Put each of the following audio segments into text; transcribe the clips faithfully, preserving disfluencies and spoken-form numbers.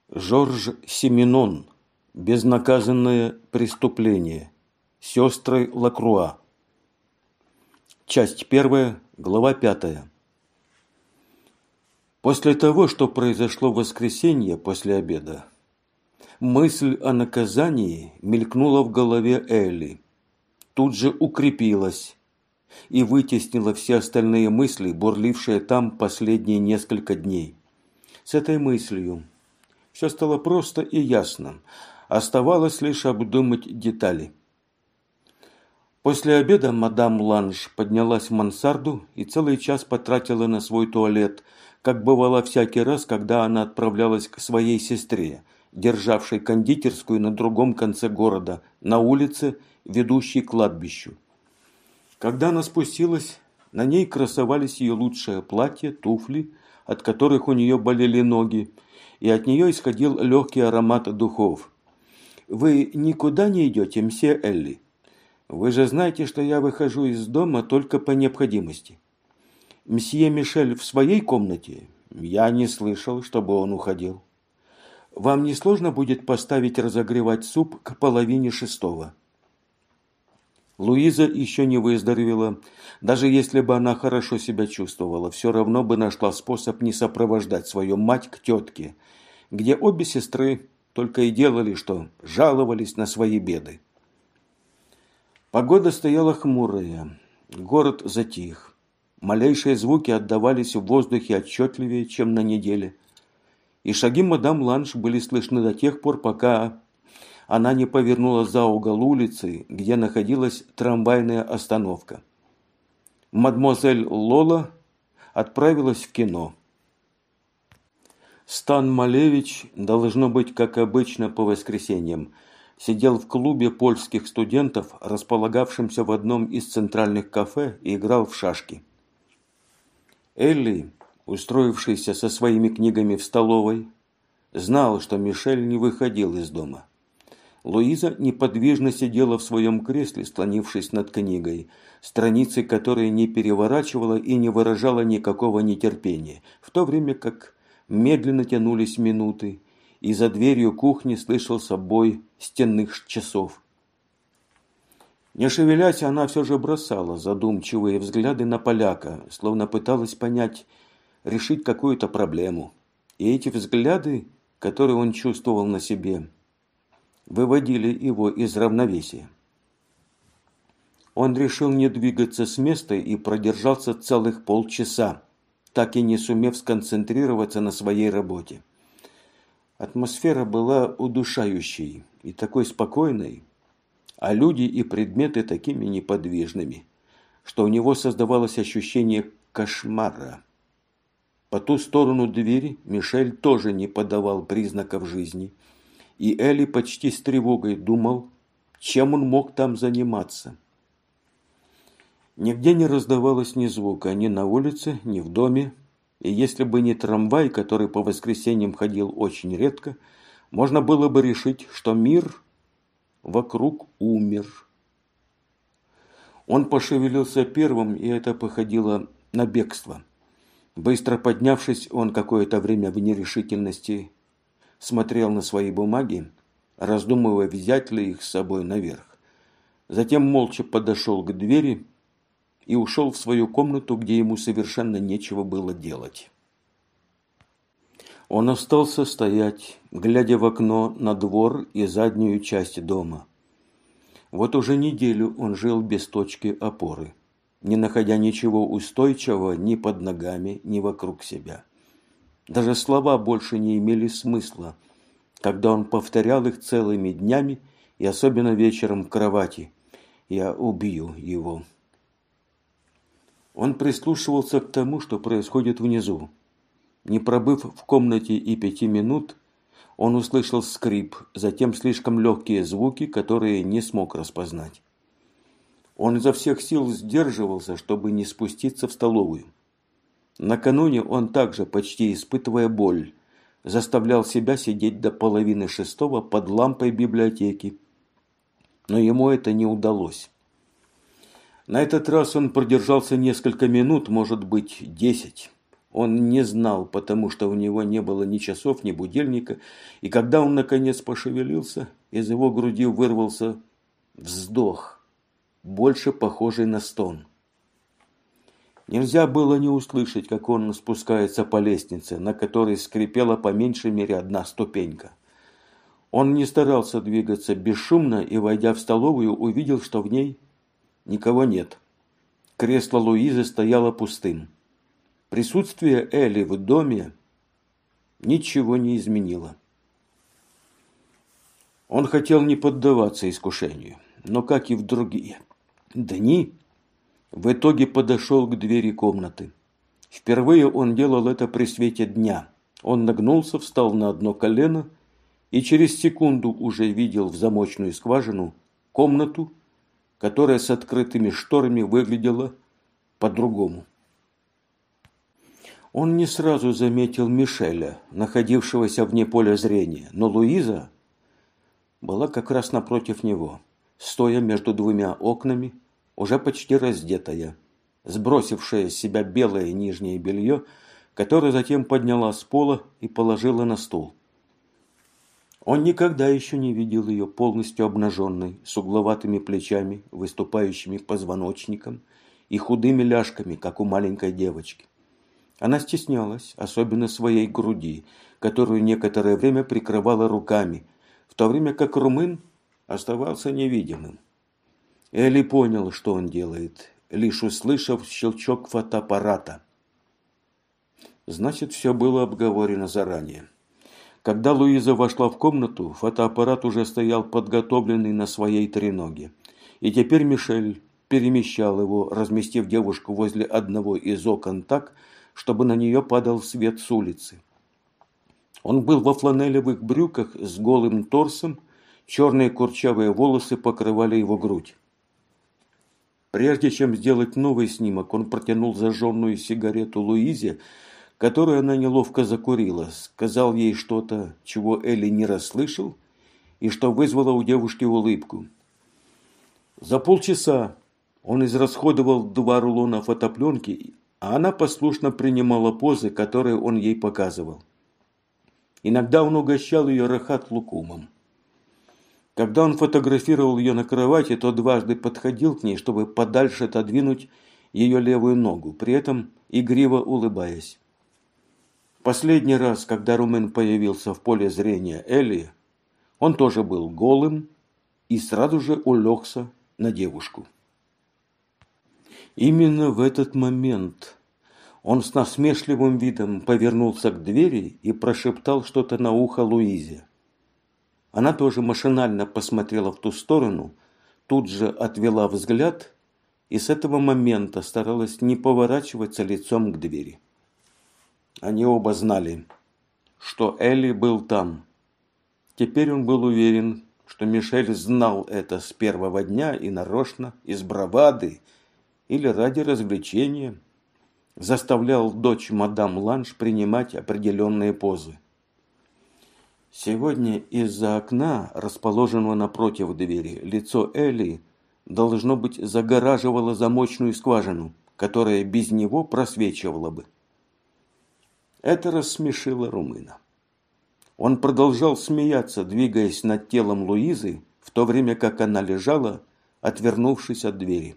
Жорж Сименон. Безнаказанное преступление. Сестры Лакруа. Часть первая, глава пятая. После того, что произошло в воскресенье после обеда, мысль о наказании мелькнула в голове Элли, тут же укрепилась и вытеснила все остальные мысли, бурлившие там последние несколько дней. С этой мыслью все стало просто и ясно. Оставалось лишь обдумать детали. После обеда мадам Ланж поднялась в мансарду и целый час потратила на свой туалет, как бывало всякий раз, когда она отправлялась к своей сестре, державшей кондитерскую на другом конце города, на улице, ведущей к кладбищу. Когда она спустилась, на ней красовались ее лучшее платье, туфли, от которых у нее болели ноги, и от нее исходил легкий аромат духов. «Вы никуда не идете, мсье Элли? Вы же знаете, что я выхожу из дома только по необходимости. Мсье Мишель в своей комнате? Я не слышал, чтобы он уходил. Вам не сложно будет поставить разогревать суп к половине шестого?» Луиза еще не выздоровела. Даже если бы она хорошо себя чувствовала, все равно бы нашла способ не сопровождать свою мать к тетке, где обе сестры только и делали, что жаловались на свои беды. Погода стояла хмурая, город затих. Малейшие звуки отдавались в воздухе отчетливее, чем на неделе. И шаги мадам Ланж были слышны до тех пор, пока она не повернула за угол улицы, где находилась трамвайная остановка. Мадемуазель Лола отправилась в кино. Стан Малевич, должно быть, как обычно по воскресеньям, сидел в клубе польских студентов, располагавшемся в одном из центральных кафе, и играл в шашки. Элли, устроившийся со своими книгами в столовой, знал, что Мишель не выходил из дома. Луиза неподвижно сидела в своем кресле, склонившись над книгой, страницы которой не переворачивала и не выражала никакого нетерпения, в то время как медленно тянулись минуты, и за дверью кухни слышался бой стенных часов. Не шевелясь, она все же бросала задумчивые взгляды на поляка, словно пыталась понять, решить какую-то проблему. И эти взгляды, которые он чувствовал на себе, выводили его из равновесия. Он решил не двигаться с места и продержался целых полчаса, так и не сумев сконцентрироваться на своей работе. Атмосфера была удушающей и такой спокойной, а люди и предметы такими неподвижными, что у него создавалось ощущение кошмара. По ту сторону двери Мишель тоже не подавал признаков жизни, и Элли почти с тревогой думал, чем он мог там заниматься. Нигде не раздавалось ни звука, ни на улице, ни в доме, и если бы не трамвай, который по воскресеньям ходил очень редко, можно было бы решить, что мир вокруг умер. Он пошевелился первым, и это походило на бегство. Быстро поднявшись, он какое-то время в нерешительности смотрел на свои бумаги, раздумывая, взять ли их с собой наверх. Затем молча подошел к двери и ушел в свою комнату, где ему совершенно нечего было делать. Он остался стоять, глядя в окно на двор и заднюю часть дома. Вот уже неделю он жил без точки опоры, не находя ничего устойчивого ни под ногами, ни вокруг себя. Даже слова больше не имели смысла, когда он повторял их целыми днями и особенно вечером в кровати. «Я убью его». Он прислушивался к тому, что происходит внизу. Не пробыв в комнате и пяти минут, он услышал скрип, затем слишком легкие звуки, которые не смог распознать. Он изо всех сил сдерживался, чтобы не спуститься в столовую. Накануне он также, почти испытывая боль, заставлял себя сидеть до половины шестого под лампой библиотеки, но ему это не удалось. На этот раз он продержался несколько минут, может быть, десять, Он не знал, потому что у него не было ни часов, ни будильника, и когда он наконец пошевелился, из его груди вырвался вздох, больше похожий на стон. Нельзя было не услышать, как он спускается по лестнице, на которой скрипела по меньшей мере одна ступенька. Он не старался двигаться бесшумно и, войдя в столовую, увидел, что в ней никого нет. Кресло Луизы стояло пустым. Присутствие Элли в доме ничего не изменило. Он хотел не поддаваться искушению, но, как и в другие дни, в итоге подошел к двери комнаты. Впервые он делал это при свете дня. Он нагнулся, встал на одно колено и через секунду уже видел в замочную скважину комнату, которая с открытыми шторами выглядела по-другому. Он не сразу заметил Мишеля, находившегося вне поля зрения, но Луиза была как раз напротив него, стоя между двумя окнами, уже почти раздетая, сбросившая с себя белое нижнее белье, которое затем подняла с пола и положила на стул. Он никогда еще не видел ее полностью обнаженной, с угловатыми плечами, выступающими позвоночником и худыми ляжками, как у маленькой девочки. Она стеснялась, особенно своей груди, которую некоторое время прикрывала руками, в то время как румын оставался невидимым. Элли понял, что он делает, лишь услышав щелчок фотоаппарата. Значит, все было обговорено заранее. Когда Луиза вошла в комнату, фотоаппарат уже стоял подготовленный на своей треноге. И теперь Мишель перемещал его, разместив девушку возле одного из окон так, чтобы на нее падал свет с улицы. Он был во фланелевых брюках с голым торсом, черные курчавые волосы покрывали его грудь. Прежде чем сделать новый снимок, он протянул зажженную сигарету Луизе, которую она неловко закурила, сказал ей что-то, чего Элли не расслышал, и что вызвало у девушки улыбку. За полчаса он израсходовал два рулона фотопленки, а она послушно принимала позы, которые он ей показывал. Иногда он угощал ее рахат лукумом. Когда он фотографировал ее на кровати, то дважды подходил к ней, чтобы подальше отодвинуть ее левую ногу, при этом игриво улыбаясь. Последний раз, когда румын появился в поле зрения Элли, он тоже был голым и сразу же улегся на девушку. Именно в этот момент он с насмешливым видом повернулся к двери и прошептал что-то на ухо Луизе. Она тоже машинально посмотрела в ту сторону, тут же отвела взгляд и с этого момента старалась не поворачиваться лицом к двери. Они оба знали, что Элли был там. Теперь он был уверен, что Мишель знал это с первого дня и нарочно, из бравады или ради развлечения заставлял дочь мадам Ланж принимать определенные позы. Сегодня из-за окна, расположенного напротив двери, лицо Элли, должно быть, загораживало замочную скважину, которая без него просвечивала бы. Это рассмешило румына. Он продолжал смеяться, двигаясь над телом Луизы, в то время как она лежала, отвернувшись от двери.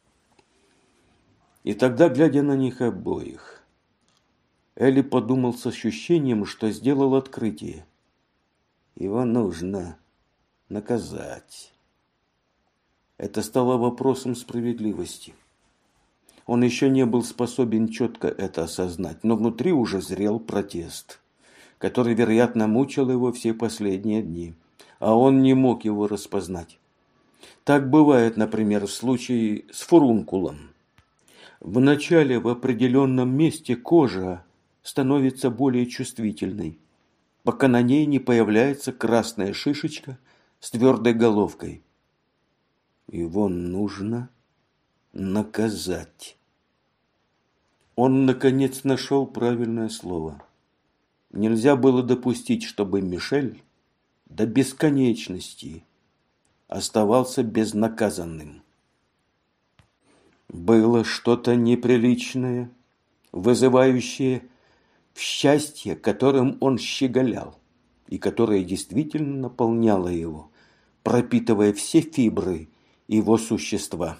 И тогда, глядя на них обоих, Элли подумал с ощущением, что сделал открытие. Его нужно наказать. Это стало вопросом справедливости. Он еще не был способен четко это осознать, но внутри уже зрел протест, который, вероятно, мучил его все последние дни, а он не мог его распознать. Так бывает, например, в случае с фурункулом. Вначале в определенном месте кожа становится более чувствительной, пока на ней не появляется красная шишечка с твердой головкой. Его нужно наказать. Он, наконец, нашел правильное слово. Нельзя было допустить, чтобы Мишель до бесконечности оставался безнаказанным. Было что-то неприличное, вызывающее в счастье, которым он щеголял, и которое действительно наполняло его, пропитывая все фибры его существа.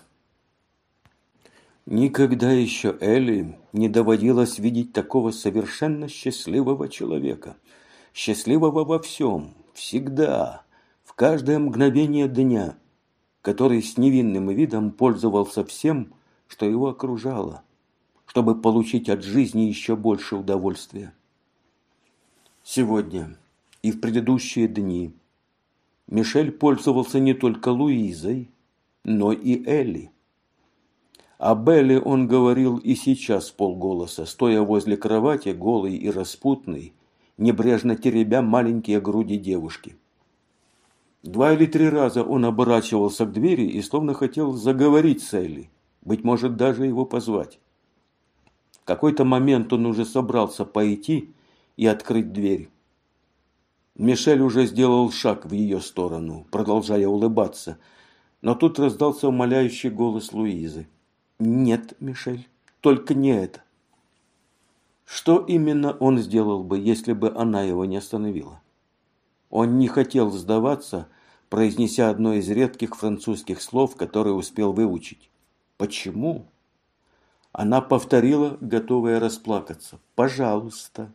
Никогда еще Элли не доводилось видеть такого совершенно счастливого человека, счастливого во всем, всегда, в каждое мгновение дня, который с невинным видом пользовался всем, что его окружало, чтобы получить от жизни еще больше удовольствия. Сегодня и в предыдущие дни Мишель пользовался не только Луизой, но и Элли. Об Элли он говорил и сейчас вполголоса, стоя возле кровати, голый и распутный, небрежно теребя маленькие груди девушки. Два или три раза он оборачивался к двери и словно хотел заговорить с Элли, быть может, даже его позвать. В какой-то момент он уже собрался пойти и открыть дверь. Мишель уже сделал шаг в ее сторону, продолжая улыбаться, но тут раздался умоляющий голос Луизы. «Нет, Мишель, только не это». Что именно он сделал бы, если бы она его не остановила? Он не хотел сдаваться, произнеся одно из редких французских слов, которые успел выучить. «Почему?» Она повторила, готовая расплакаться. «Пожалуйста».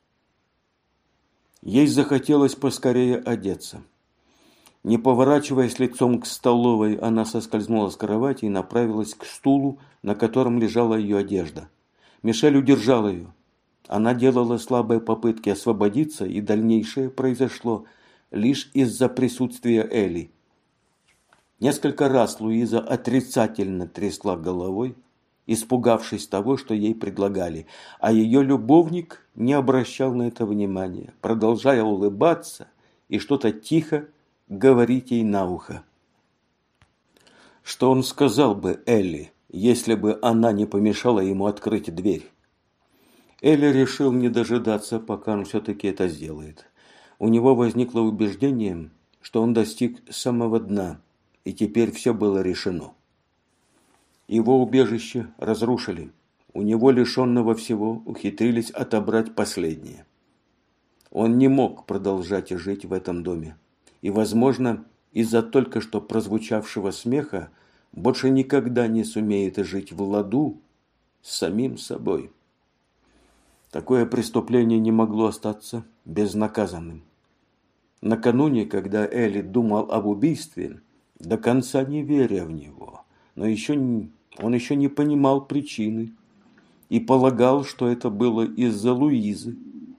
Ей захотелось поскорее одеться. Не поворачиваясь лицом к столовой, она соскользнула с кровати и направилась к стулу, на котором лежала ее одежда. Мишель удержал ее. Она делала слабые попытки освободиться, и дальнейшее произошло лишь из-за присутствия Элли. Несколько раз Луиза отрицательно трясла головой, испугавшись того, что ей предлагали, а ее любовник не обращал на это внимания, продолжая улыбаться и что-то тихо говорить ей на ухо. Что он сказал бы Элли, если бы она не помешала ему открыть дверь? Элли решил не дожидаться, пока он все-таки это сделает. У него возникло убеждение, что он достиг самого дна, и теперь все было решено. Его убежище разрушили. У него, лишенного всего, ухитрились отобрать последнее. Он не мог продолжать жить в этом доме. И, возможно, из-за только что прозвучавшего смеха больше никогда не сумеет жить в ладу с самим собой. Такое преступление не могло остаться безнаказанным. Накануне, когда Элли думал об убийстве, до конца не веря в него, но еще не, он еще не понимал причины и полагал, что это было из-за Луизы.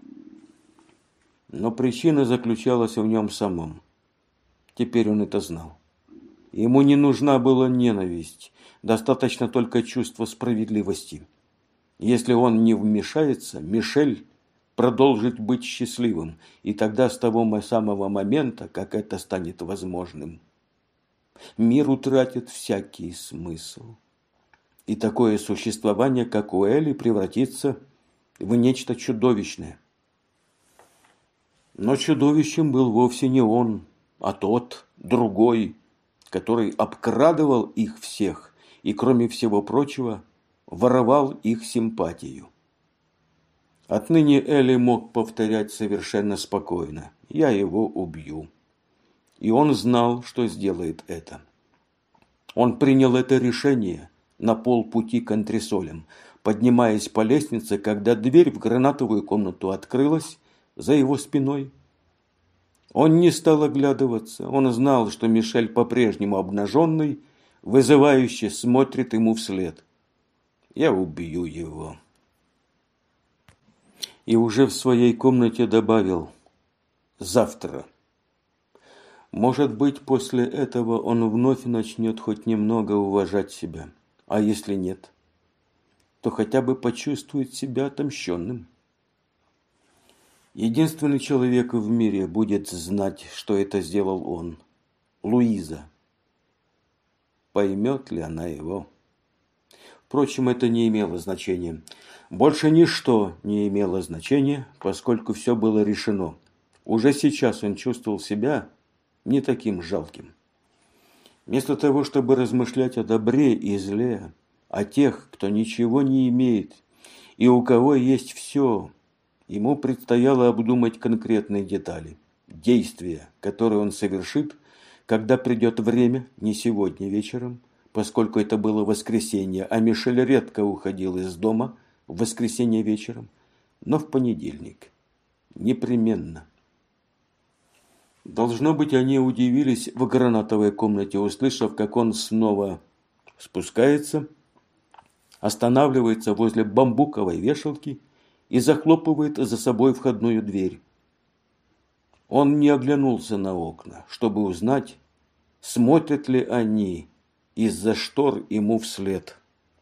Но причина заключалась в нем самом. Теперь он это знал. Ему не нужна была ненависть, достаточно только чувства справедливости. Если он не вмешается, Мишель продолжит быть счастливым, и тогда с того самого момента, как это станет возможным, мир утратит всякий смысл. И такое существование, как у Элли, превратится в нечто чудовищное. Но чудовищем был вовсе не он, а тот, другой, который обкрадывал их всех и, кроме всего прочего, воровал их симпатию. Отныне Элли мог повторять совершенно спокойно: «Я его убью». И он знал, что сделает это. Он принял это решение на полпути к антресолям, поднимаясь по лестнице, когда дверь в гранатовую комнату открылась за его спиной. Он не стал оглядываться. Он знал, что Мишель по-прежнему обнаженный, вызывающе смотрит ему вслед. «Я убью его». И уже в своей комнате добавил: «Завтра». Может быть, после этого он вновь начнет хоть немного уважать себя. А если нет, то хотя бы почувствует себя отомщенным. Единственный человек в мире будет знать, что это сделал он. Луиза. Поймет ли она его? Впрочем, это не имело значения. Больше ничто не имело значения, поскольку все было решено. Уже сейчас он чувствовал себя не таким жалким. Вместо того, чтобы размышлять о добре и зле, о тех, кто ничего не имеет, и у кого есть все, Ему предстояло обдумать конкретные детали, действия, которые он совершит, когда придет время, не сегодня вечером, поскольку это было воскресенье, а Мишель редко уходил из дома в воскресенье вечером, но в понедельник. Непременно. Должно быть, они удивились в гранатовой комнате, услышав, как он снова спускается, останавливается возле бамбуковой вешалки и захлопывает за собой входную дверь. Он не оглянулся на окна, чтобы узнать, смотрят ли они из-за штор ему вслед.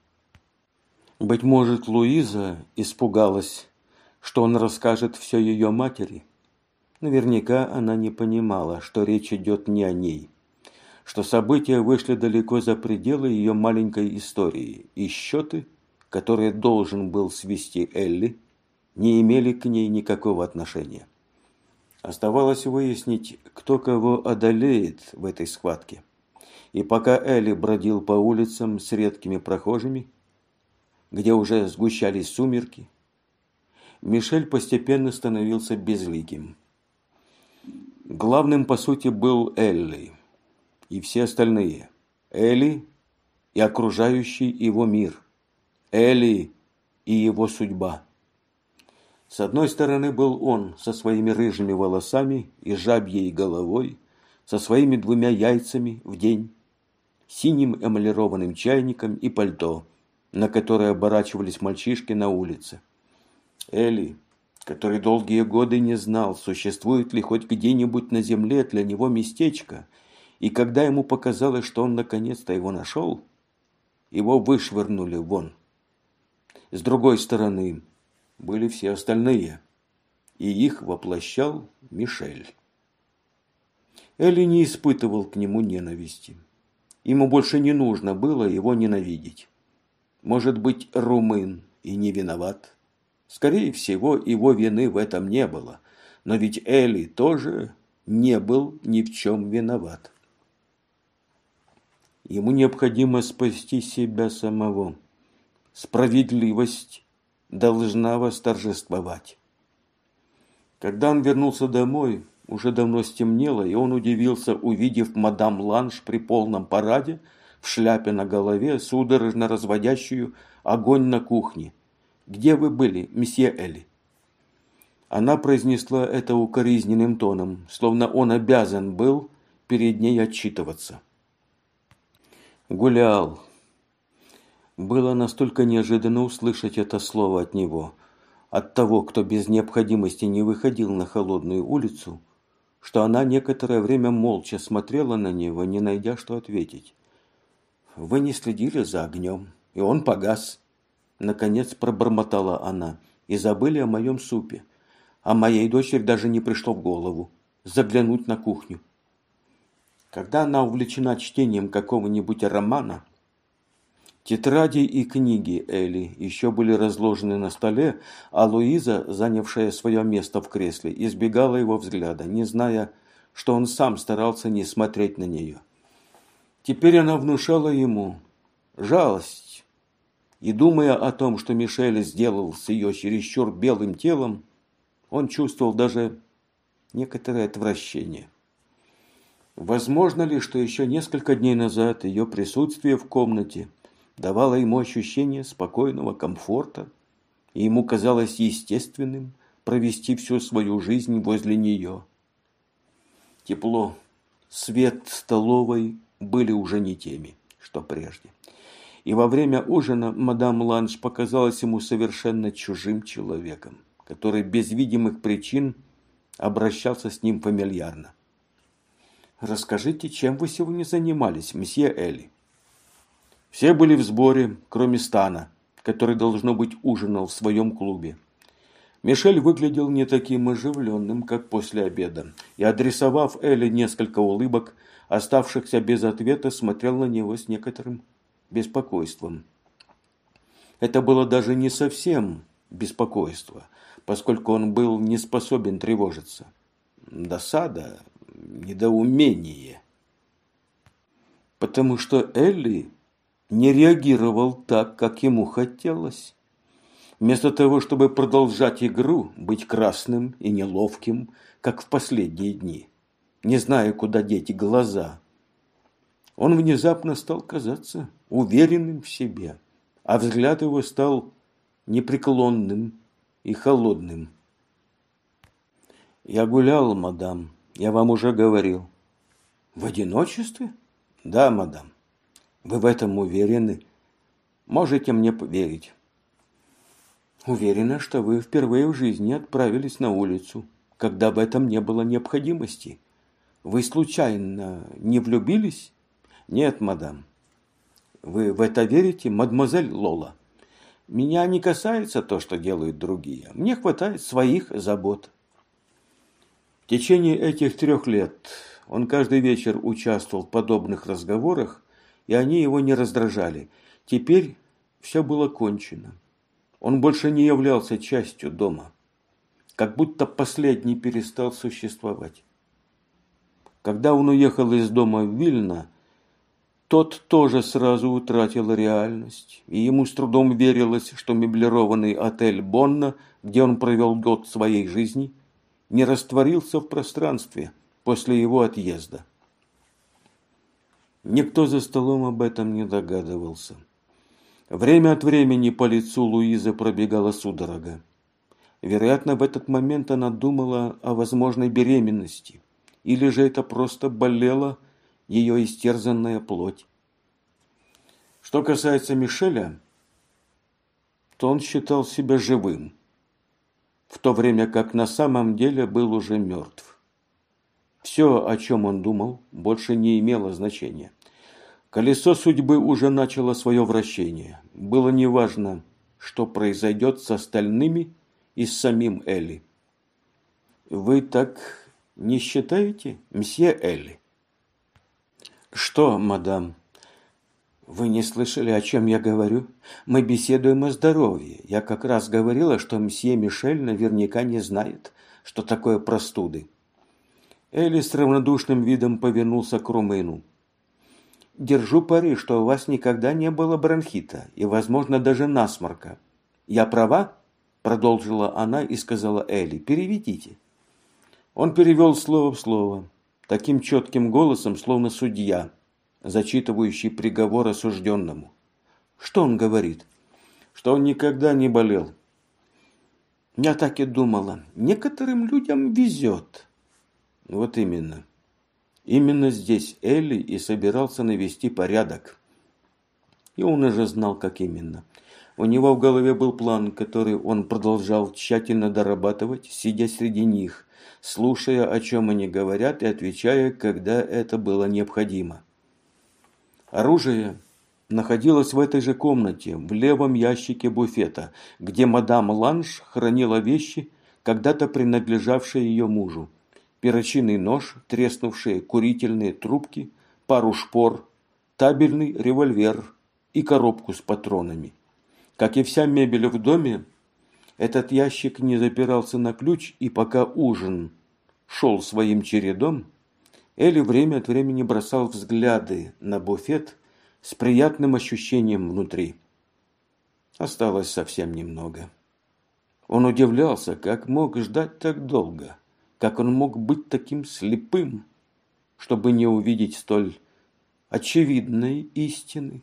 Быть может, Луиза испугалась, что он расскажет все ее матери. Наверняка она не понимала, что речь идет не о ней, что события вышли далеко за пределы ее маленькой истории, и счеты, которые должен был свести Элли, не имели к ней никакого отношения. Оставалось выяснить, кто кого одолеет в этой схватке. И пока Элли бродил по улицам с редкими прохожими, где уже сгущались сумерки, Мишель постепенно становился безликим. Главным, по сути, был Элли и все остальные. Элли и окружающий его мир. Элли и его судьба. С одной стороны был он со своими рыжими волосами и жабьей головой, со своими двумя яйцами в день, синим эмалированным чайником и пальто, на которое оборачивались мальчишки на улице. Элли, который долгие годы не знал, существует ли хоть где-нибудь на земле для него местечко, и когда ему показалось, что он наконец-то его нашел, его вышвырнули вон. С другой стороны были все остальные, и их воплощал Мишель. Элли не испытывал к нему ненависти. Ему больше не нужно было его ненавидеть. Может быть, румын и не виноват. Скорее всего, его вины в этом не было, но ведь Элли тоже не был ни в чем виноват. Ему необходимо спасти себя самого. Справедливость должна восторжествовать. Когда он вернулся домой, уже давно стемнело, и он удивился, увидев мадам Ланж при полном параде, в шляпе на голове, судорожно разводящую огонь на кухне. «Где вы были, месье Элли?» Она произнесла это укоризненным тоном, словно он обязан был перед ней отчитываться. «Гулял». Было настолько неожиданно услышать это слово от него, от того, кто без необходимости не выходил на холодную улицу, что она некоторое время молча смотрела на него, не найдя, что ответить. «Вы не следили за огнем, и он погас», — наконец пробормотала она, — «и забыли о моем супе. А моей дочери даже не пришло в голову заглянуть на кухню». Когда она увлечена чтением какого-нибудь романа, тетради и книги Элли еще были разложены на столе, а Луиза, занявшая свое место в кресле, избегала его взгляда, не зная, что он сам старался не смотреть на нее. Теперь она внушала ему жалость, и, думая о том, что Мишель сделал с ее чересчур белым телом, он чувствовал даже некоторое отвращение. Возможно ли, что еще несколько дней назад ее присутствие в комнате давало ему ощущение спокойного комфорта, и ему казалось естественным провести всю свою жизнь возле нее. Тепло, свет столовой были уже не теми, что прежде. И во время ужина мадам Ланж показалась ему совершенно чужим человеком, который без видимых причин обращался с ним фамильярно. «Расскажите, чем вы сегодня занимались, месье Элли?» Все были в сборе, кроме Стана, который, должно быть, ужинал в своем клубе. Мишель выглядел не таким оживленным, как после обеда, и, адресовав Элли несколько улыбок, оставшихся без ответа, смотрел на него с некоторым беспокойством. Это было даже не совсем беспокойство, поскольку он был не способен тревожиться. Досада, недоумение. Потому что Элли не реагировал так, как ему хотелось. Вместо того, чтобы продолжать игру, быть красным и неловким, как в последние дни, не зная, куда деть глаза, он внезапно стал казаться уверенным в себе, а взгляд его стал непреклонным и холодным. «Я гулял, мадам, я вам уже говорил». «В одиночестве?» «Да, мадам». «Вы в этом уверены? Можете мне поверить». «Уверена, что вы впервые в жизни отправились на улицу, когда в этом не было необходимости. Вы случайно не влюбились?» «Нет, мадам». «Вы в это верите, мадемуазель Лола?» «Меня не касается то, что делают другие. Мне хватает своих забот». В течение этих трех лет он каждый вечер участвовал в подобных разговорах, и они его не раздражали. Теперь все было кончено. Он больше не являлся частью дома. Как будто последний перестал существовать. Когда он уехал из дома в Вильно, тот тоже сразу утратил реальность, и ему с трудом верилось, что меблированный отель «Бонна», где он провел год своей жизни, не растворился в пространстве после его отъезда. Никто за столом об этом не догадывался. Время от времени по лицу Луизы пробегала судорога. Вероятно, в этот момент она думала о возможной беременности, или же это просто болела ее истерзанная плоть. Что касается Мишеля, то он считал себя живым, в то время как на самом деле был уже мертв. Все, о чем он думал, больше не имело значения. Колесо судьбы уже начало свое вращение. Было неважно, что произойдет с остальными и с самим Элли. «Вы так не считаете, мсье Элли?» «Что, мадам? Вы не слышали, о чем я говорю? Мы беседуем о здоровье. Я как раз говорила, что мсье Мишель наверняка не знает, что такое простуды». Элли с равнодушным видом повернулся к румыну. «Держу пари, что у вас никогда не было бронхита и, возможно, даже насморка. Я права?» – продолжила она и сказала Элли. «Переведите». Он перевел слово в слово, таким четким голосом, словно судья, зачитывающий приговор осужденному. «Что он говорит?» «Что он никогда не болел». «Я так и думала. Некоторым людям везет». «Вот именно. Именно здесь Элли и собирался навести порядок. И он уже знал, как именно. У него в голове был план, который он продолжал тщательно дорабатывать, сидя среди них, слушая, о чем они говорят, и отвечая, когда это было необходимо. Оружие находилось в этой же комнате, в левом ящике буфета, где мадам Ланж хранила вещи, когда-то принадлежавшие ее мужу. Перочинный нож, треснувшие курительные трубки, пару шпор, табельный револьвер и коробку с патронами. Как и вся мебель в доме, этот ящик не запирался на ключ, и пока ужин шел своим чередом, Элли время от времени бросал взгляды на буфет с приятным ощущением внутри. Осталось совсем немного. Он удивлялся, как мог ждать так долго, как он мог быть таким слепым, чтобы не увидеть столь очевидной истины.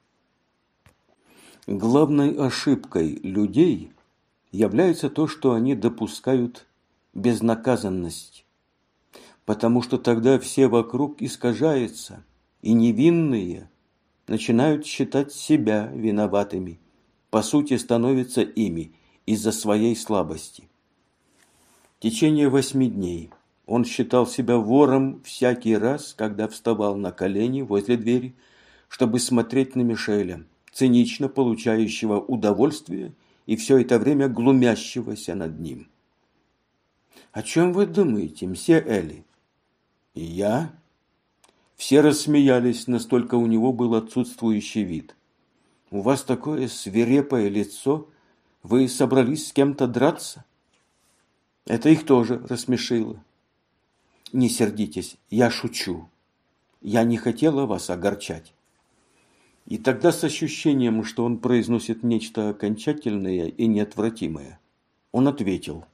Главной ошибкой людей является то, что они допускают безнаказанность, потому что тогда все вокруг искажается, и невинные начинают считать себя виноватыми, по сути становятся ими из-за своей слабости. В течение восьми дней он считал себя вором всякий раз, когда вставал на колени возле двери, чтобы смотреть на Мишеля, цинично получающего удовольствие и все это время глумящегося над ним. «О чем вы думаете, мсье Элли?» «И я?» Все рассмеялись, настолько у него был отсутствующий вид. «У вас такое свирепое лицо. Вы собрались с кем-то драться?» Это их тоже рассмешило. «Не сердитесь, я шучу. Я не хотела вас огорчать». И тогда с ощущением, что он произносит нечто окончательное и неотвратимое, он ответил: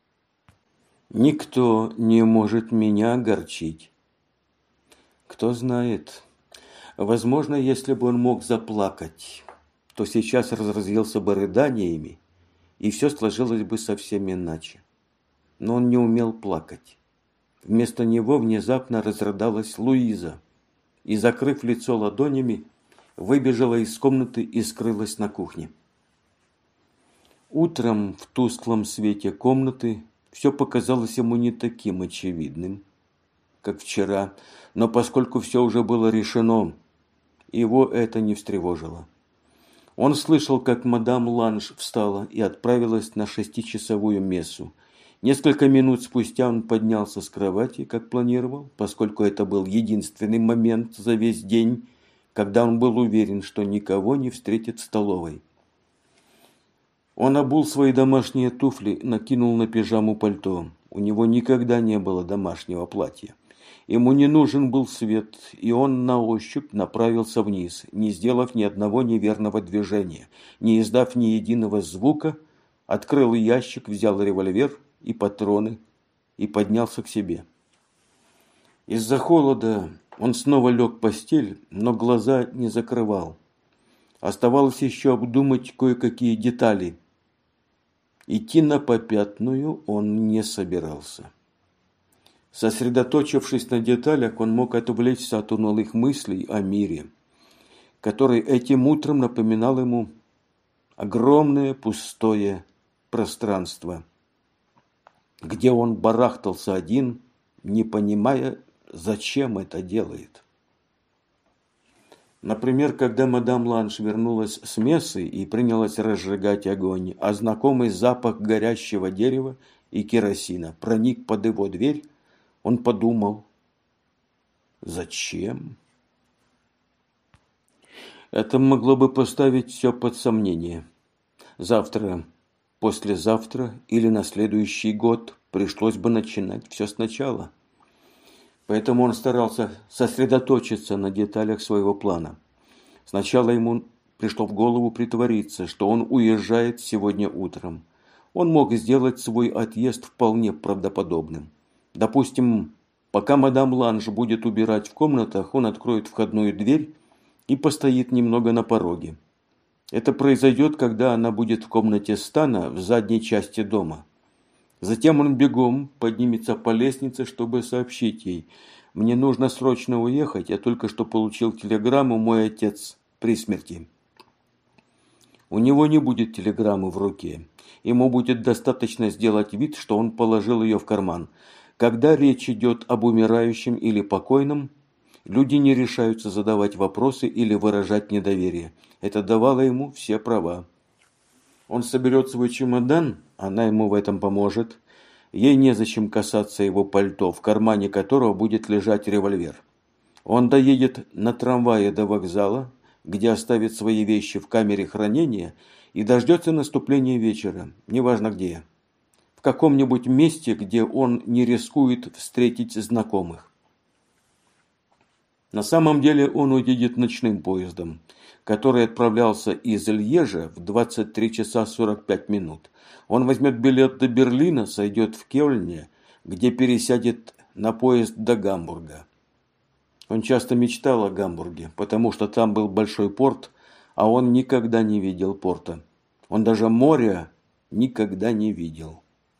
«Никто не может меня огорчить». Кто знает, возможно, если бы он мог заплакать, то сейчас разразился бы рыданиями, и все сложилось бы совсем иначе. Но он не умел плакать. Вместо него внезапно разрыдалась Луиза и, закрыв лицо ладонями, выбежала из комнаты и скрылась на кухне. Утром в тусклом свете комнаты все показалось ему не таким очевидным, как вчера, но поскольку все уже было решено, его это не встревожило. Он слышал, как мадам Ланж встала и отправилась на шестичасовую мессу. Несколько минут спустя он поднялся с кровати, как планировал, поскольку это был единственный момент за весь день, когда он был уверен, что никого не встретит в столовой. Он обул свои домашние туфли, накинул на пижаму пальто. У него никогда не было домашнего платья. Ему не нужен был свет, и он на ощупь направился вниз, не сделав ни одного неверного движения, не издав ни единого звука, открыл ящик, взял револьвер и патроны и поднялся к себе. Из-за холода он снова лег в постель, но глаза не закрывал. Оставалось еще обдумать кое-какие детали. Идти на попятную он не собирался. Сосредоточившись на деталях, он мог отвлечься от унылых мыслей о мире, который этим утром напоминал ему огромное пустое пространство, где он барахтался один, не понимая, зачем это делает. Например, когда мадам Ланж вернулась с мессы и принялась разжигать огонь, а знакомый запах горящего дерева и керосина проник под его дверь, он подумал: зачем? Это могло бы поставить все под сомнение. Завтра, послезавтра или на следующий год пришлось бы начинать все сначала. Поэтому он старался сосредоточиться на деталях своего плана. Сначала ему пришло в голову притвориться, что он уезжает сегодня утром. Он мог сделать свой отъезд вполне правдоподобным. Допустим, пока мадам Ланж будет убирать в комнатах, он откроет входную дверь и постоит немного на пороге. Это произойдет, когда она будет в комнате Стана в задней части дома. Затем он бегом поднимется по лестнице, чтобы сообщить ей: «Мне нужно срочно уехать, я только что получил телеграмму, мой отец при смерти». У него не будет телеграммы в руке. Ему будет достаточно сделать вид, что он положил ее в карман. Когда речь идет об умирающем или покойном, люди не решаются задавать вопросы или выражать недоверие. Это давало ему все права. Он соберет свой чемодан, она ему в этом поможет. Ей незачем касаться его пальто, в кармане которого будет лежать револьвер. Он доедет на трамвае до вокзала, где оставит свои вещи в камере хранения и дождется наступления вечера, неважно где. В каком-нибудь месте, где он не рискует встретить знакомых. На самом деле он уедет ночным поездом, который отправлялся из Льежа в двадцать три часа сорок пять минут. Он возьмет билет до Берлина, сойдет в Кёльне, где пересядет на поезд до Гамбурга. Он часто мечтал о Гамбурге, потому что там был большой порт, а он никогда не видел порта. Он даже моря никогда не видел.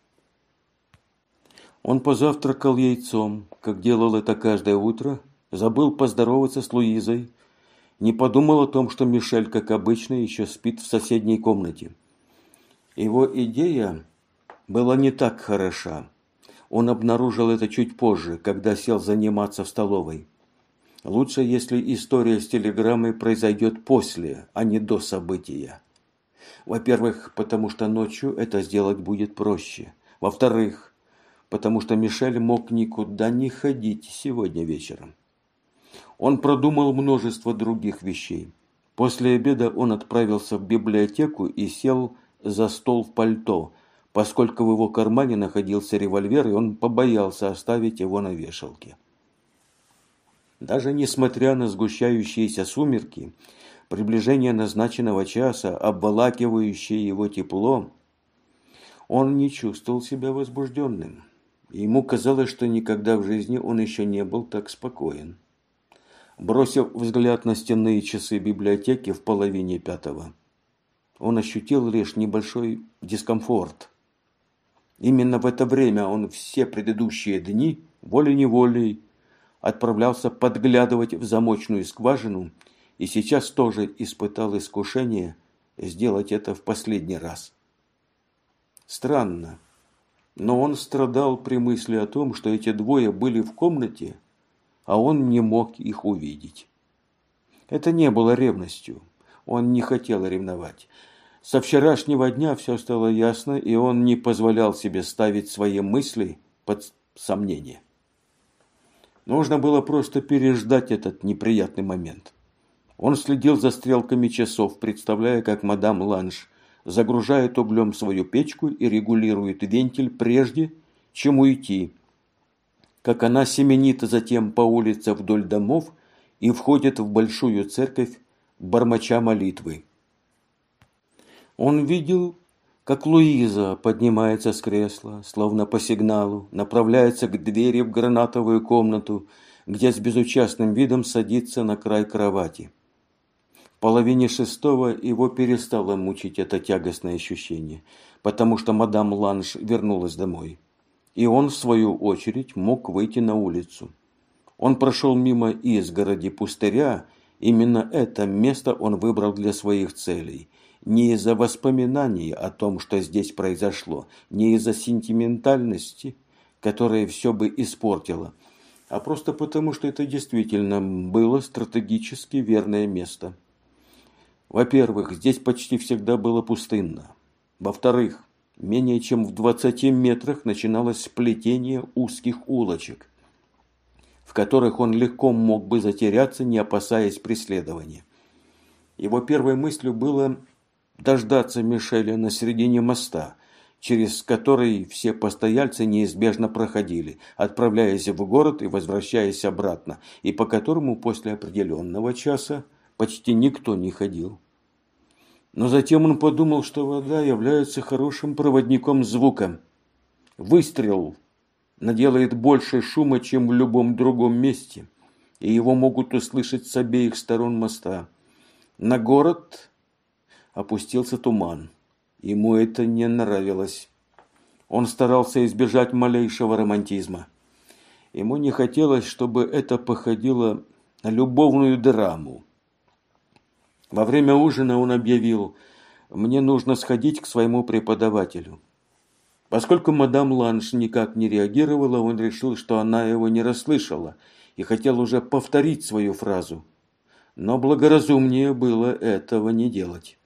Он позавтракал яйцом, как делал это каждое утро, забыл поздороваться с Луизой, не подумал о том, что Мишель, как обычно, еще спит в соседней комнате. Его идея была не так хороша. Он обнаружил это чуть позже, когда сел заниматься в столовой. Лучше, если история с телеграммой произойдет после, а не до события. Во-первых, потому что ночью это сделать будет проще. Во-вторых, потому что Мишель мог никуда не ходить сегодня вечером. Он продумал множество других вещей. После обеда он отправился в библиотеку и сел за стол в пальто, поскольку в его кармане находился револьвер, и он побоялся оставить его на вешалке. Даже несмотря на сгущающиеся сумерки, приближение назначенного часа, обволакивающее его тепло, он не чувствовал себя возбужденным. Ему казалось, что никогда в жизни он еще не был так спокоен. Бросив взгляд на стенные часы библиотеки в половине пятого, он ощутил лишь небольшой дискомфорт. Именно в это время он все предыдущие дни волей-неволей отправлялся подглядывать в замочную скважину и сейчас тоже испытал искушение сделать это в последний раз. Странно, но он страдал при мысли о том, что эти двое были в комнате, а он не мог их увидеть. Это не было ревностью, он не хотел ревновать. Со вчерашнего дня все стало ясно, и он не позволял себе ставить свои мысли под сомнение. Нужно было просто переждать этот неприятный момент. Он следил за стрелками часов, представляя, как мадам Ланж загружает углем свою печку и регулирует вентиль прежде, чем уйти, как она семенит затем по улице вдоль домов и входит в большую церковь, бормоча молитвы. Он видел, как Луиза поднимается с кресла, словно по сигналу, направляется к двери в гранатовую комнату, где с безучастным видом садится на край кровати. В половине шестого его перестало мучить это тягостное ощущение, потому что мадам Ланж вернулась домой. И он, в свою очередь, мог выйти на улицу. Он прошел мимо изгороди пустыря, именно это место он выбрал для своих целей. Не из-за воспоминаний о том, что здесь произошло, не из-за сентиментальности, которая все бы испортила, а просто потому, что это действительно было стратегически верное место. Во-первых, здесь почти всегда было пустынно. Во-вторых, менее чем в двадцати метрах начиналось сплетение узких улочек, в которых он легко мог бы затеряться, не опасаясь преследования. Его первой мыслью было дождаться Мишеля на середине моста, через который все постояльцы неизбежно проходили, отправляясь в город и возвращаясь обратно, и по которому после определенного часа почти никто не ходил. Но затем он подумал, что вода является хорошим проводником звука. Выстрел наделает больше шума, чем в любом другом месте, и его могут услышать с обеих сторон моста. На город опустился туман. Ему это не нравилось. Он старался избежать малейшего романтизма. Ему не хотелось, чтобы это походило на любовную драму. Во время ужина он объявил: «Мне нужно сходить к своему преподавателю». Поскольку мадам Ланж никак не реагировала, он решил, что она его не расслышала, и хотел уже повторить свою фразу. Но благоразумнее было этого не делать.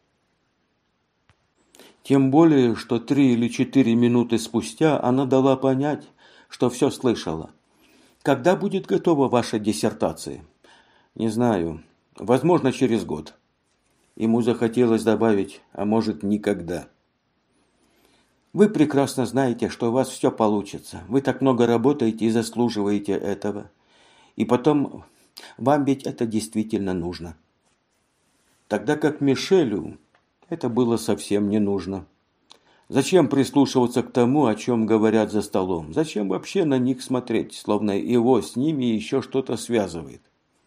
Тем более, что три или четыре минуты спустя она дала понять, что все слышала. «Когда будет готова ваша диссертация?» «Не знаю. Возможно, через год». Ему захотелось добавить: «а может, никогда». «Вы прекрасно знаете, что у вас все получится. Вы так много работаете и заслуживаете этого. И потом, вам ведь это действительно нужно». Тогда как Мишелю это было совсем не нужно. Зачем прислушиваться к тому, о чем говорят за столом? Зачем вообще на них смотреть, словно его с ними еще что-то связывает?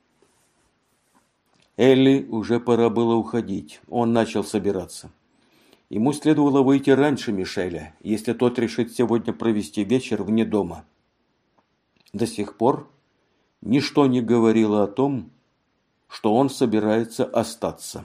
Элли уже пора было уходить. Он начал собираться. Ему следовало выйти раньше Мишеля, если тот решит сегодня провести вечер вне дома. До сих пор ничто не говорило о том, что он собирается остаться.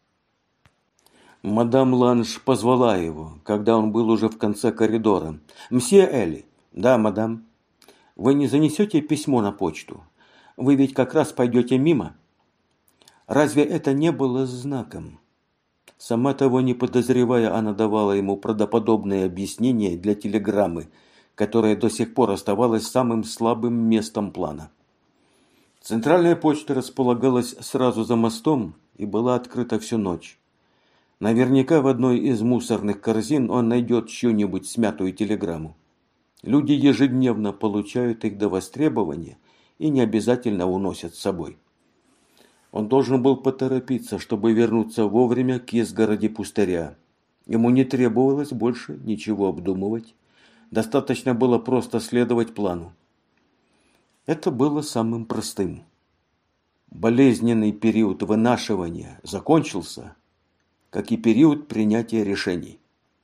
Мадам Ланж позвала его, когда он был уже в конце коридора. «Мсье Элли». «Да, мадам». «Вы не занесете письмо на почту? Вы ведь как раз пойдете мимо». Разве это не было знаком? Сама того не подозревая, она давала ему правдоподобное объяснение для телеграммы, которая до сих пор оставалась самым слабым местом плана. Центральная почта располагалась сразу за мостом и была открыта всю ночь. Наверняка в одной из мусорных корзин он найдет чью-нибудь смятую телеграмму. Люди ежедневно получают их до востребования и не обязательно уносят с собой. Он должен был поторопиться, чтобы вернуться вовремя к изгороди пустыря. Ему не требовалось больше ничего обдумывать. Достаточно было просто следовать плану. Это было самым простым. Болезненный период вынашивания закончился, как и период принятия решений.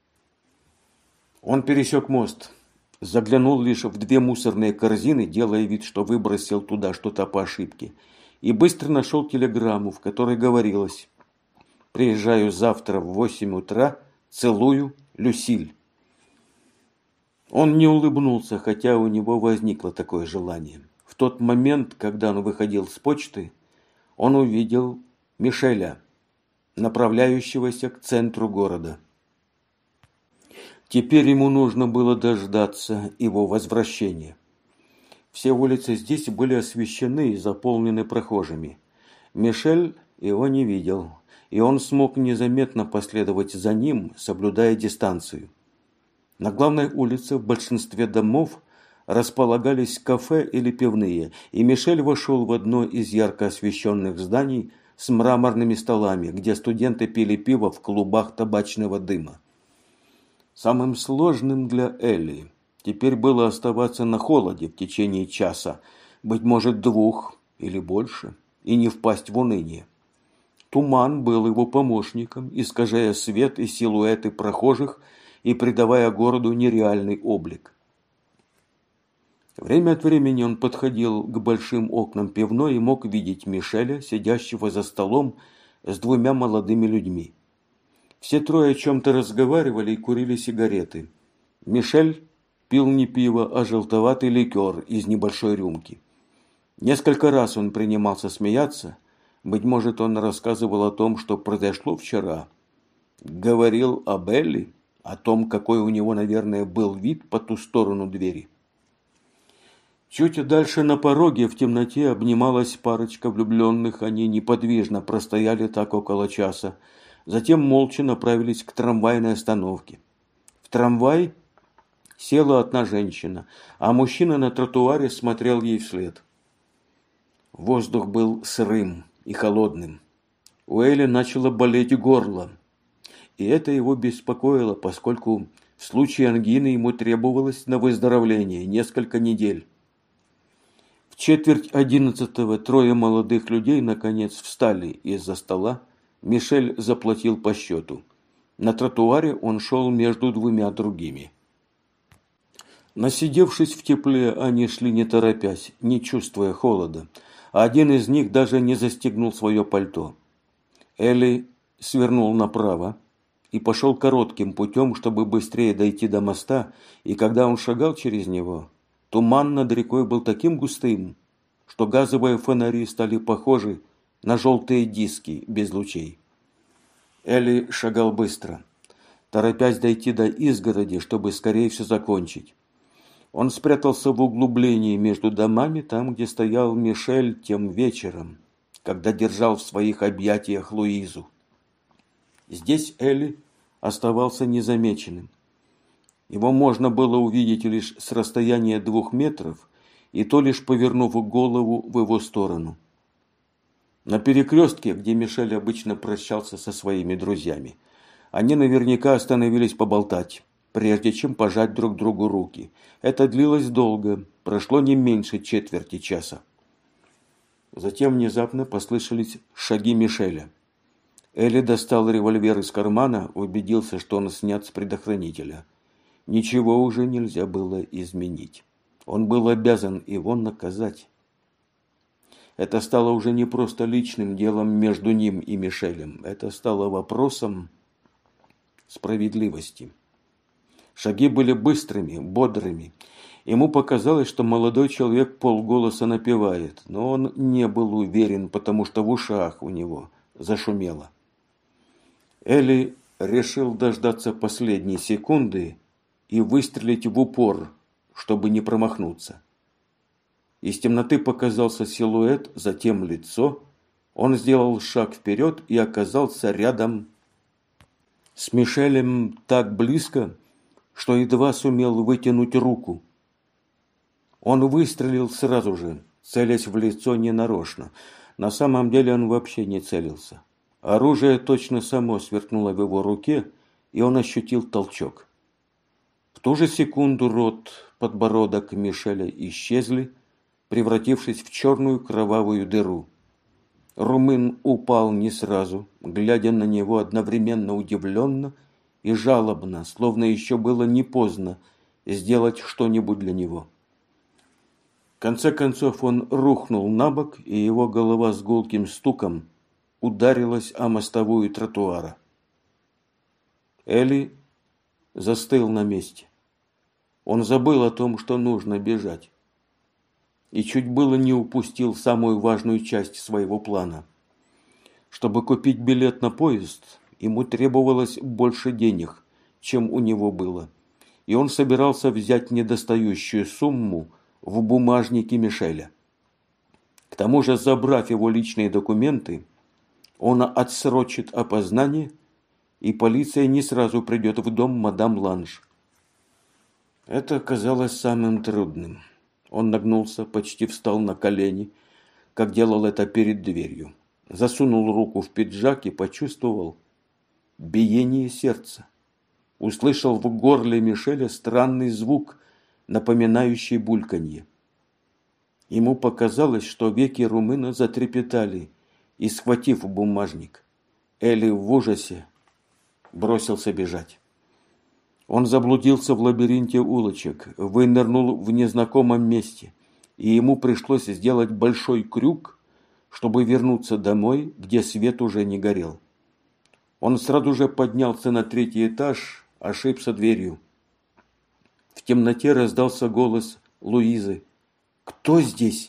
Он пересек мост, заглянул лишь в две мусорные корзины, делая вид, что выбросил туда что-то по ошибке, и быстро нашел телеграмму, в которой говорилось: «Приезжаю завтра в восемь утра, целую, Люсиль». Он не улыбнулся, хотя у него возникло такое желание. В тот момент, когда он выходил с почты, он увидел Мишеля, направляющегося к центру города. Теперь ему нужно было дождаться его возвращения. Все улицы здесь были освещены и заполнены прохожими. Мишель его не видел, и он смог незаметно последовать за ним, соблюдая дистанцию. На главной улице в большинстве домов располагались кафе или пивные, и Мишель вошел в одно из ярко освещенных зданий с мраморными столами, где студенты пили пиво в клубах табачного дыма. Самым сложным для Элли теперь было оставаться на холоде в течение часа, быть может, двух или больше, и не впасть в уныние. Туман был его помощником, искажая свет и силуэты прохожих и придавая городу нереальный облик. Время от времени он подходил к большим окнам пивной и мог видеть Мишеля, сидящего за столом с двумя молодыми людьми. Все трое о чем-то разговаривали и курили сигареты. Мишель пил не пиво, а желтоватый ликер из небольшой рюмки. Несколько раз он принимался смеяться. Быть может, он рассказывал о том, что произошло вчера. Говорил об Элли, о том, какой у него, наверное, был вид по ту сторону двери. Чуть дальше на пороге в темноте обнималась парочка влюбленных. Они неподвижно простояли так около часа. Затем молча направились к трамвайной остановке. В трамвай села одна женщина, а мужчина на тротуаре смотрел ей вслед. Воздух был сырым и холодным. У Эли начало болеть горло, и это его беспокоило, поскольку в случае ангины ему требовалось на выздоровление несколько недель. В четверть одиннадцатого трое молодых людей наконец встали из-за стола. Мишель заплатил по счету. На тротуаре он шел между двумя другими. Насидевшись в тепле, они шли не торопясь, не чувствуя холода. А один из них даже не застегнул свое пальто. Элли свернул направо и пошел коротким путем, чтобы быстрее дойти до моста, и когда он шагал через него, туман над рекой был таким густым, что газовые фонари стали похожи на желтые диски без лучей. Элли шагал быстро, торопясь дойти до изгороди, чтобы скорее все закончить. Он спрятался в углублении между домами, там, где стоял Мишель тем вечером, когда держал в своих объятиях Луизу. Здесь Элли оставался незамеченным. Его можно было увидеть лишь с расстояния двух метров, и то лишь повернув голову в его сторону. На перекрестке, где Мишель обычно прощался со своими друзьями, они наверняка остановились поболтать, прежде чем пожать друг другу руки. Это длилось долго, прошло не меньше четверти часа. Затем внезапно послышались шаги Мишеля. Элли достал револьвер из кармана, убедился, что он снят с предохранителя. Ничего уже нельзя было изменить. Он был обязан его наказать. Это стало уже не просто личным делом между ним и Мишелем. Это стало вопросом справедливости. Шаги были быстрыми, бодрыми. Ему показалось, что молодой человек полголоса напевает, но он не был уверен, потому что в ушах у него зашумело. Элли решил дождаться последней секунды и выстрелить в упор, чтобы не промахнуться. Из темноты показался силуэт, затем лицо. Он сделал шаг вперед и оказался рядом с Мишелем так близко, что едва сумел вытянуть руку. Он выстрелил сразу же, целясь в лицо ненарочно, На самом деле он вообще не целился. Оружие точно само сверкнуло в его руке, и он ощутил толчок. В ту же секунду рот, подбородок Мишеля исчезли, превратившись в черную кровавую дыру. Румын упал не сразу, глядя на него одновременно удивленно и жалобно, словно еще было не поздно сделать что-нибудь для него. В конце концов он рухнул на бок, и его голова с гулким стуком ударилась о мостовую тротуара. Эли застыл на месте. Он забыл о том, что нужно бежать. И чуть было не упустил самую важную часть своего плана. Чтобы купить билет на поезд, ему требовалось больше денег, чем у него было. И он собирался взять недостающую сумму в бумажнике Мишеля. К тому же, забрав его личные документы, он отсрочит опознание, и полиция не сразу придет в дом мадам Ланж. Это оказалось самым трудным. Он нагнулся, почти встал на колени, как делал это перед дверью. Засунул руку в пиджак и почувствовал биение сердца. Услышал в горле Мишеля странный звук, напоминающий бульканье. Ему показалось, что веки румына затрепетали, и, схватив бумажник, Эли в ужасе бросился бежать. Он заблудился в лабиринте улочек, вынырнул в незнакомом месте, и ему пришлось сделать большой крюк, чтобы вернуться домой, где свет уже не горел. Он сразу же поднялся на третий этаж, ошибся дверью. В темноте раздался голос Луизы. «Кто здесь?»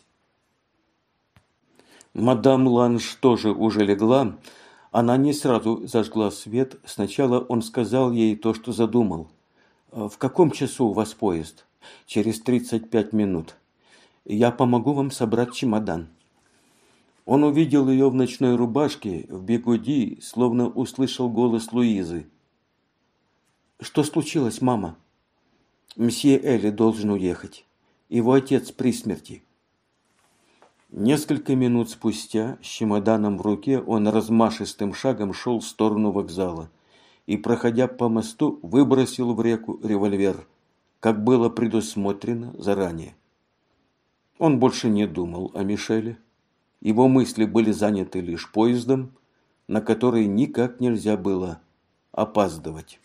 Мадам Ланж тоже уже легла. Она не сразу зажгла свет. Сначала он сказал ей то, что задумал. «В каком часу у вас поезд?» «Через тридцать пять минут. Я помогу вам собрать чемодан». Он увидел ее в ночной рубашке, в бигуди, словно услышал голос Луизы. «Что случилось, мама?» «Мсье Эли должен уехать. Его отец при смерти». Несколько минут спустя, с чемоданом в руке, он размашистым шагом шел в сторону вокзала и, проходя по мосту, выбросил в реку револьвер, как было предусмотрено заранее. Он больше не думал о Мишеле. Его мысли были заняты лишь поездом, на который никак нельзя было опаздывать.